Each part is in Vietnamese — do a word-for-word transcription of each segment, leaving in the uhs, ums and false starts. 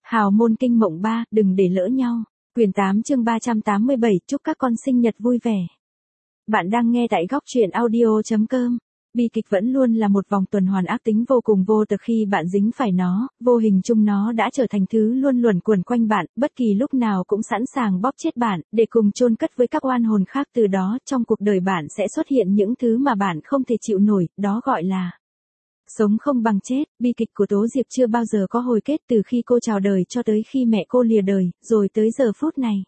Hào môn kinh mộng ba, đừng để lỡ nhau. Quyển tám chương ba trăm tám mươi bảy, chúc các con sinh nhật vui vẻ. Bạn đang nghe tại góc truyện audio chấm com. Bi kịch vẫn luôn là một vòng tuần hoàn ác tính vô cùng vô tật khi bạn dính phải nó, vô hình chung nó đã trở thành thứ luôn luẩn quẩn quanh bạn, bất kỳ lúc nào cũng sẵn sàng bóp chết bạn, để cùng chôn cất với các oan hồn khác. Từ đó trong cuộc đời bạn sẽ xuất hiện những thứ mà bạn không thể chịu nổi, đó gọi là sống không bằng chết. Bi kịch của Tố Diệp chưa bao giờ có hồi kết, từ khi cô chào đời cho tới khi mẹ cô lìa đời, rồi tới giờ phút này.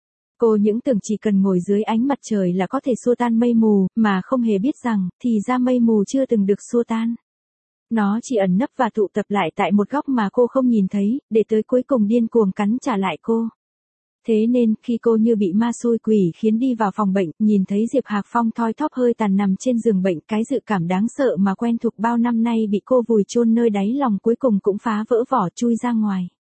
Cô những tưởng chỉ cần ngồi dưới ánh mặt trời là có thể xua tan mây mù, mà không hề biết rằng, thì ra mây mù chưa từng được xua tan. Nó chỉ ẩn nấp và tụ tập lại tại một góc mà cô không nhìn thấy, để tới cuối cùng điên cuồng cắn trả lại cô. Thế nên, khi cô như bị ma xui quỷ khiến đi vào phòng bệnh, nhìn thấy Diệp Hạc Phong thoi thóp hơi tàn nằm trên giường bệnh, cái dự cảm đáng sợ mà quen thuộc bao năm nay bị cô vùi chôn nơi đáy lòng cuối cùng cũng phá vỡ vỏ chui ra ngoài.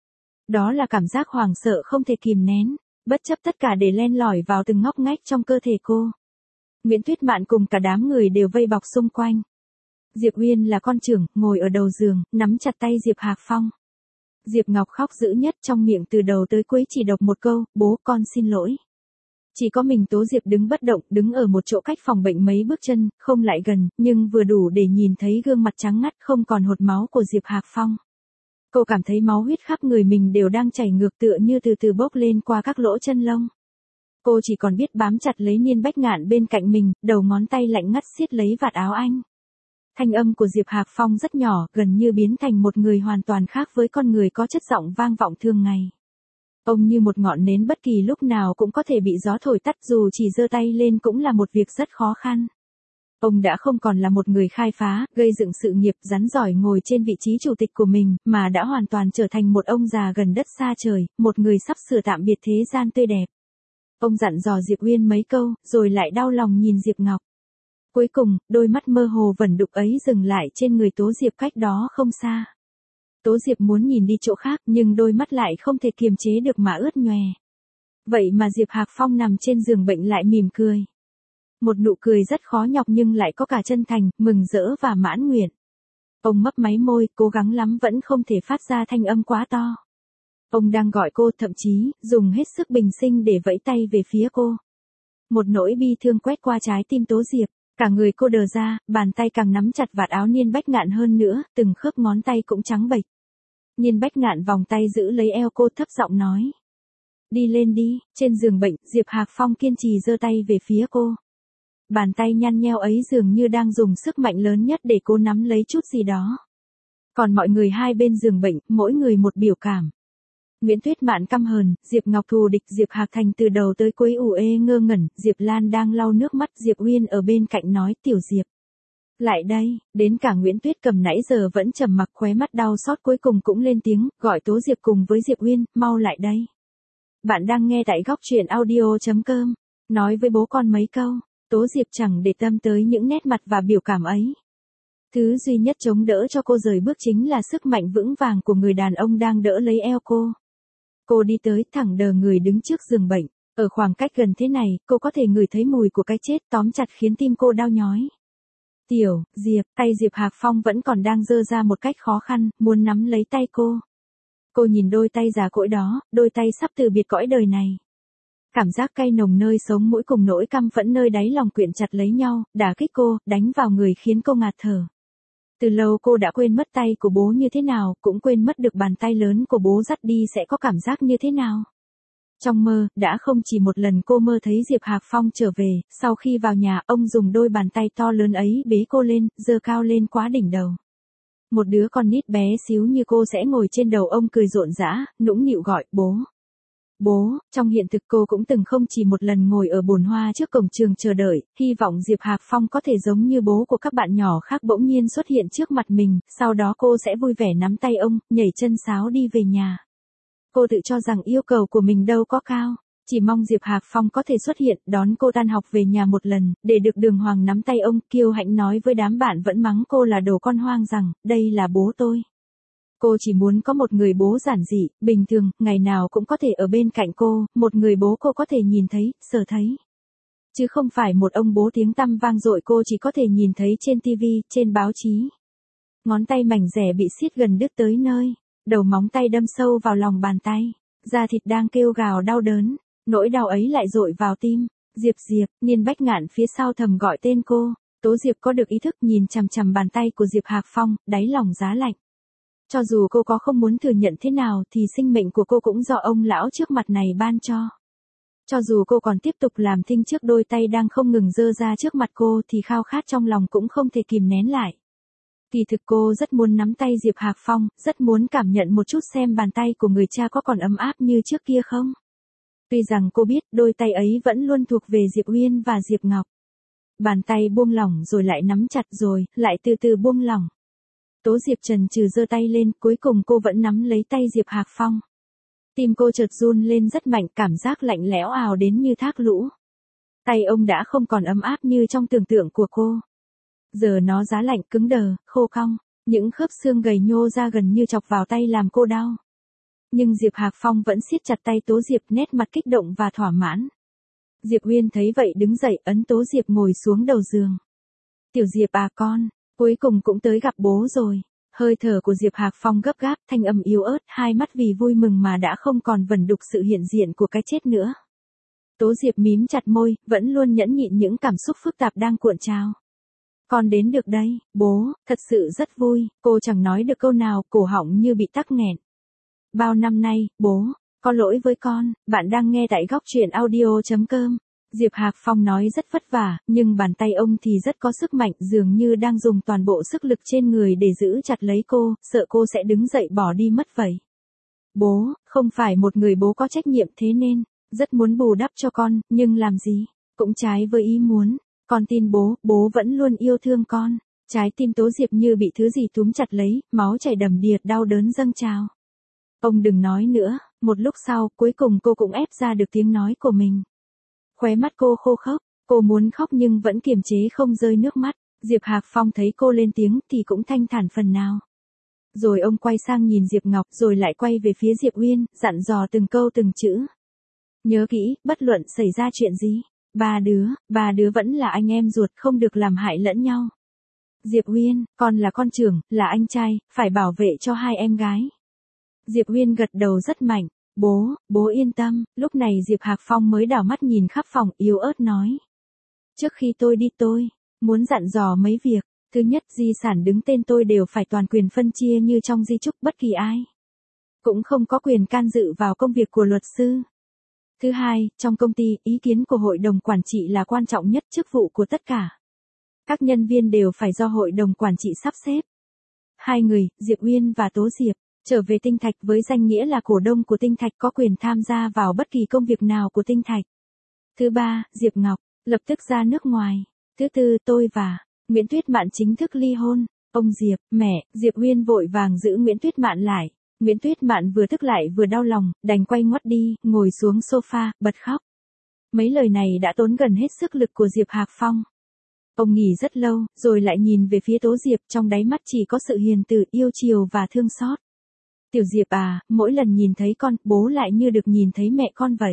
Đó là cảm giác hoảng sợ không thể kìm nén, bất chấp tất cả để len lỏi vào từng ngóc ngách trong cơ thể cô. Nguyễn Tuyết Mạn cùng cả đám người đều vây bọc xung quanh. Diệp Uyên là con trưởng, ngồi ở đầu giường, nắm chặt tay Diệp Hạc Phong. Diệp Ngọc khóc dữ nhất, trong miệng từ đầu tới cuối chỉ đọc một câu, bố con xin lỗi. Chỉ có mình Tố Diệp đứng bất động, đứng ở một chỗ cách phòng bệnh mấy bước chân, không lại gần, nhưng vừa đủ để nhìn thấy gương mặt trắng ngắt không còn hột máu của Diệp Hạc Phong. Cô cảm thấy máu huyết khắp người mình đều đang chảy ngược tựa như từ từ bốc lên qua các lỗ chân lông. Cô chỉ còn biết bám chặt lấy Niên Bách Ngạn bên cạnh mình, đầu ngón tay lạnh ngắt siết lấy vạt áo anh. Thanh âm của Diệp Hạc Phong rất nhỏ, gần như biến thành một người hoàn toàn khác với con người có chất giọng vang vọng thường ngày. Ông như một ngọn nến bất kỳ lúc nào cũng có thể bị gió thổi tắt, dù chỉ giơ tay lên cũng là một việc rất khó khăn. Ông đã không còn là một người khai phá, gây dựng sự nghiệp rắn giỏi ngồi trên vị trí chủ tịch của mình, mà đã hoàn toàn trở thành một ông già gần đất xa trời, một người sắp sửa tạm biệt thế gian tươi đẹp. Ông dặn dò Diệp Uyên mấy câu, rồi lại đau lòng nhìn Diệp Ngọc. Cuối cùng, đôi mắt mơ hồ vẩn đục ấy dừng lại trên người Tố Diệp cách đó không xa. Tố Diệp muốn nhìn đi chỗ khác, nhưng đôi mắt lại không thể kiềm chế được mà ướt nhòe. Vậy mà Diệp Hạc Phong nằm trên giường bệnh lại mỉm cười. Một nụ cười rất khó nhọc nhưng lại có cả chân thành, mừng rỡ và mãn nguyện. Ông mấp máy môi, cố gắng lắm vẫn không thể phát ra thanh âm quá to. Ông đang gọi cô, thậm chí, dùng hết sức bình sinh để vẫy tay về phía cô. Một nỗi bi thương quét qua trái tim Tố Diệp. Cả người cô đờ ra, bàn tay càng nắm chặt vạt áo Niên Bách Ngạn hơn nữa, từng khớp ngón tay cũng trắng bệch. Niên Bách Ngạn vòng tay giữ lấy eo cô, thấp giọng nói. Đi lên đi. Trên giường bệnh, Diệp Hạc Phong kiên trì giơ tay về phía cô. Bàn tay nhăn nheo ấy dường như đang dùng sức mạnh lớn nhất để cô nắm lấy chút gì đó. Còn mọi người hai bên giường bệnh, mỗi người một biểu cảm. Nguyễn Tuyết Mạn căm hờn, Diệp Ngọc thù địch, Diệp Hạc Thành từ đầu tới cuối ủ ê ngơ ngẩn, Diệp Lan đang lau nước mắt, Diệp Uyên ở bên cạnh nói, Tiểu Diệp. Lại đây, đến cả Nguyễn Tuyết Cầm nãy giờ vẫn trầm mặc, khóe mắt đau xót cuối cùng cũng lên tiếng, gọi Tố Diệp cùng với Diệp Uyên, mau lại đây. Bạn đang nghe tại góc truyện audio chấm com, nói với bố con mấy câu. Tố Diệp chẳng để tâm tới những nét mặt và biểu cảm ấy. Thứ duy nhất chống đỡ cho cô rời bước chính là sức mạnh vững vàng của người đàn ông đang đỡ lấy eo cô. Cô đi tới, thẳng đờ người đứng trước giường bệnh. Ở khoảng cách gần thế này, cô có thể ngửi thấy mùi của cái chết, tóm chặt khiến tim cô đau nhói. Tiểu Diệp, tay Diệp Hạc Phong vẫn còn đang giơ ra một cách khó khăn, muốn nắm lấy tay cô. Cô nhìn đôi tay già cỗi đó, đôi tay sắp từ biệt cõi đời này. Cảm giác cay nồng nơi sống mũi cùng nỗi căm phẫn nơi đáy lòng quyện chặt lấy nhau, đả kích cô, đánh vào người khiến cô ngạt thở. Từ lâu cô đã quên mất tay của bố như thế nào, cũng quên mất được bàn tay lớn của bố dắt đi sẽ có cảm giác như thế nào. Trong mơ, đã không chỉ một lần cô mơ thấy Diệp Hạc Phong trở về, sau khi vào nhà, ông dùng đôi bàn tay to lớn ấy bế cô lên, giơ cao lên quá đỉnh đầu. Một đứa con nít bé xíu như cô sẽ ngồi trên đầu ông cười rộn rã, nũng nịu gọi, bố. Bố, trong hiện thực cô cũng từng không chỉ một lần ngồi ở bồn hoa trước cổng trường chờ đợi, hy vọng Diệp Hạc Phong có thể giống như bố của các bạn nhỏ khác bỗng nhiên xuất hiện trước mặt mình, sau đó cô sẽ vui vẻ nắm tay ông, nhảy chân sáo đi về nhà. Cô tự cho rằng yêu cầu của mình đâu có cao, chỉ mong Diệp Hạc Phong có thể xuất hiện, đón cô tan học về nhà một lần, để được đường hoàng nắm tay ông, kiêu hãnh nói với đám bạn vẫn mắng cô là đồ con hoang rằng, đây là bố tôi. Cô chỉ muốn có một người bố giản dị, bình thường, ngày nào cũng có thể ở bên cạnh cô, một người bố cô có thể nhìn thấy, sờ thấy. Chứ không phải một ông bố tiếng tăm vang dội cô chỉ có thể nhìn thấy trên tivi, trên báo chí. Ngón tay mảnh rẻ bị siết gần đứt tới nơi. đầu móng tay đâm sâu vào lòng bàn tay, da thịt đang kêu gào đau đớn, nỗi đau ấy lại dội vào tim. Diệp Diệp, Niên Bách Ngạn phía sau thầm gọi tên cô. Tố Diệp có được ý thức nhìn chằm chằm bàn tay của Diệp Hạc Phong, đáy lòng giá lạnh. Cho dù cô có không muốn thừa nhận thế nào thì sinh mệnh của cô cũng do ông lão trước mặt này ban cho. Cho dù cô còn tiếp tục làm thinh trước đôi tay đang không ngừng giơ ra trước mặt cô thì khao khát trong lòng cũng không thể kìm nén lại. Kỳ thực cô rất muốn nắm tay Diệp Hạc Phong, rất muốn cảm nhận một chút xem bàn tay của người cha có còn ấm áp như trước kia không. Tuy rằng cô biết đôi tay ấy vẫn luôn thuộc về Diệp Uyên và Diệp Ngọc. Bàn tay buông lỏng rồi lại nắm chặt rồi, lại từ từ buông lỏng. Tố Diệp trần trừ giơ tay lên, cuối cùng cô vẫn nắm lấy tay Diệp Hạc Phong. Tim cô chợt run lên rất mạnh, cảm giác lạnh lẽo ào đến như thác lũ. Tay ông đã không còn ấm áp như trong tưởng tượng của cô. Giờ nó giá lạnh, cứng đờ, khô cong, những khớp xương gầy nhô ra gần như chọc vào tay làm cô đau. Nhưng Diệp Hạc Phong vẫn siết chặt tay Tố Diệp, nét mặt kích động và thỏa mãn. Diệp Uyên thấy vậy đứng dậy ấn Tố Diệp ngồi xuống đầu giường. Tiểu Diệp à con, cuối cùng cũng tới gặp bố rồi. Hơi thở của Diệp Hạc Phong gấp gáp, thanh âm yếu ớt, hai mắt vì vui mừng mà đã không còn vẩn đục sự hiện diện của cái chết nữa. Tố Diệp mím chặt môi, vẫn luôn nhẫn nhịn những cảm xúc phức tạp đang cuộn trào. Con đến được đây, bố, thật sự rất vui, cô chẳng nói được câu nào, cổ họng như bị tắc nghẹn. Bao năm nay, bố, có lỗi với con, bạn đang nghe tại góc truyện audio chấm com. Diệp Hạc Phong nói rất vất vả, nhưng bàn tay ông thì rất có sức mạnh, dường như đang dùng toàn bộ sức lực trên người để giữ chặt lấy cô, sợ cô sẽ đứng dậy bỏ đi mất vậy. Bố, không phải một người bố có trách nhiệm thế nên, rất muốn bù đắp cho con, nhưng làm gì, cũng trái với ý muốn. Con tin bố, bố vẫn luôn yêu thương con. Trái tim Tố Diệp như bị thứ gì túm chặt lấy, máu chảy đầm đìa, đau đớn dâng trào. Ông đừng nói nữa, một lúc sau, cuối cùng cô cũng ép ra được tiếng nói của mình. Khóe mắt cô khô khốc, cô muốn khóc nhưng vẫn kiềm chế không rơi nước mắt. Diệp Hạc Phong thấy cô lên tiếng thì cũng thanh thản phần nào. Rồi ông quay sang nhìn Diệp Ngọc rồi lại quay về phía Diệp Uyên, dặn dò từng câu từng chữ. Nhớ kỹ, bất luận xảy ra chuyện gì, ba đứa, ba đứa vẫn là anh em ruột, không được làm hại lẫn nhau. Diệp Uyên, con là con trưởng, là anh trai, phải bảo vệ cho hai em gái. Diệp Uyên gật đầu rất mạnh. Bố, bố yên tâm. Lúc này Diệp Hạc Phong mới đảo mắt nhìn khắp phòng, yếu ớt nói. Trước khi tôi đi tôi muốn dặn dò mấy việc. Thứ nhất, di sản đứng tên tôi đều phải toàn quyền phân chia như trong di chúc, bất kỳ ai cũng không có quyền can dự vào công việc của luật sư. Thứ hai, trong công ty, ý kiến của hội đồng quản trị là quan trọng nhất, chức vụ của tất cả các nhân viên đều phải do hội đồng quản trị sắp xếp. Hai người, Diệp Uyên và Tố Diệp, trở về Tinh Thạch với danh nghĩa là cổ đông của Tinh Thạch, có quyền tham gia vào bất kỳ công việc nào của Tinh Thạch. Thứ ba, Diệp Ngọc, lập tức ra nước ngoài. Thứ tư, tôi và Nguyễn Tuyết Mạn chính thức ly hôn. Ông Diệp, mẹ, Diệp Uyên vội vàng giữ Nguyễn Tuyết Mạn lại. Nguyễn Tuyết Mạn vừa tức lại vừa đau lòng, đành quay ngoắt đi, ngồi xuống sofa, bật khóc. Mấy lời này đã tốn gần hết sức lực của Diệp Hạc Phong. Ông nghỉ rất lâu, rồi lại nhìn về phía Tố Diệp, trong đáy mắt chỉ có sự hiền từ, yêu chiều và thương xót. Tiểu Diệp à, mỗi lần nhìn thấy con, bố lại như được nhìn thấy mẹ con vậy.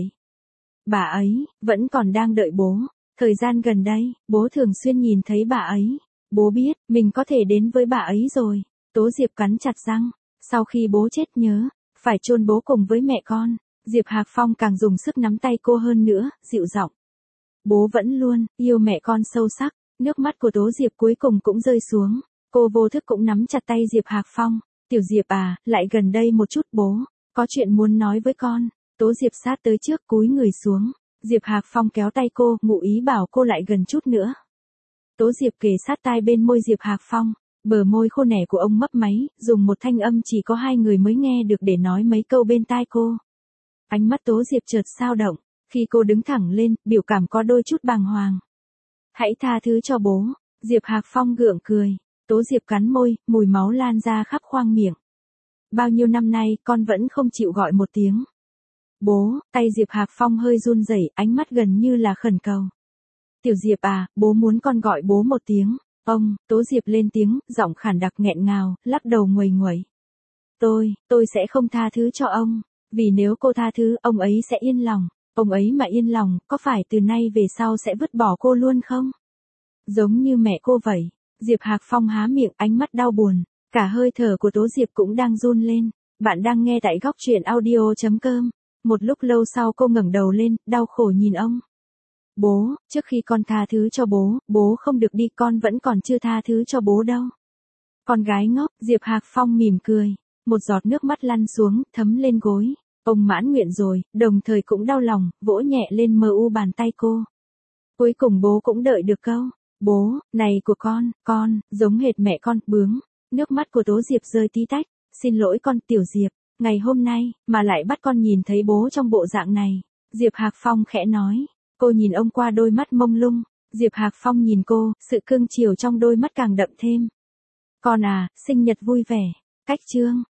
Bà ấy, vẫn còn đang đợi bố. Thời gian gần đây, bố thường xuyên nhìn thấy bà ấy. Bố biết, mình có thể đến với bà ấy rồi. Tố Diệp cắn chặt răng. Sau khi bố chết nhớ, phải chôn bố cùng với mẹ con. Diệp Hạc Phong càng dùng sức nắm tay cô hơn nữa, dịu giọng. Bố vẫn luôn, yêu mẹ con sâu sắc. Nước mắt của Tố Diệp cuối cùng cũng rơi xuống. Cô vô thức cũng nắm chặt tay Diệp Hạc Phong. Tiểu Diệp à, lại gần đây một chút bố. Có chuyện muốn nói với con. Tố Diệp sát tới trước, cúi người xuống. Diệp Hạc Phong kéo tay cô, ngụ ý bảo cô lại gần chút nữa. Tố Diệp kề sát tai bên môi Diệp Hạc Phong. Bờ môi khô nẻ của ông mấp máy, dùng một thanh âm chỉ có hai người mới nghe được để nói mấy câu bên tai cô. Ánh mắt Tố Diệp chợt sao động. Khi cô đứng thẳng lên, biểu cảm có đôi chút bàng hoàng. Hãy tha thứ cho bố. Diệp Hạc Phong gượng cười. Tố Diệp cắn môi, mùi máu lan ra khắp khoang miệng. Bao nhiêu năm nay, con vẫn không chịu gọi một tiếng. Bố, tay Diệp Hạc Phong hơi run rẩy, ánh mắt gần như là khẩn cầu. Tiểu Diệp à, bố muốn con gọi bố một tiếng. Ông, Tố Diệp lên tiếng, giọng khản đặc nghẹn ngào, lắc đầu nguầy nguẩy. Tôi, tôi sẽ không tha thứ cho ông. Vì nếu cô tha thứ, ông ấy sẽ yên lòng. Ông ấy mà yên lòng, có phải từ nay về sau sẽ vứt bỏ cô luôn không? Giống như mẹ cô vậy. Diệp Hạc Phong há miệng, ánh mắt đau buồn. Cả hơi thở của Tố Diệp cũng đang run lên. Bạn đang nghe tại góc truyện audio.com. Một lúc lâu sau cô ngẩng đầu lên, đau khổ nhìn ông. Bố, trước khi con tha thứ cho bố, bố không được đi, con vẫn còn chưa tha thứ cho bố đâu. Con gái ngốc, Diệp Hạc Phong mỉm cười. Một giọt nước mắt lăn xuống, thấm lên gối. Ông mãn nguyện rồi, đồng thời cũng đau lòng, vỗ nhẹ lên mờ u bàn tay cô. Cuối cùng bố cũng đợi được câu. Bố, này của con, con, giống hệt mẹ con, bướng. Nước mắt của Tố Diệp rơi tí tách. Xin lỗi con, Tiểu Diệp, ngày hôm nay, mà lại bắt con nhìn thấy bố trong bộ dạng này. Diệp Hạc Phong khẽ nói. Cô nhìn ông qua đôi mắt mông lung. Diệp Hạc Phong nhìn cô, sự cưng chiều trong đôi mắt càng đậm thêm. Con à, sinh nhật vui vẻ. Cách chương.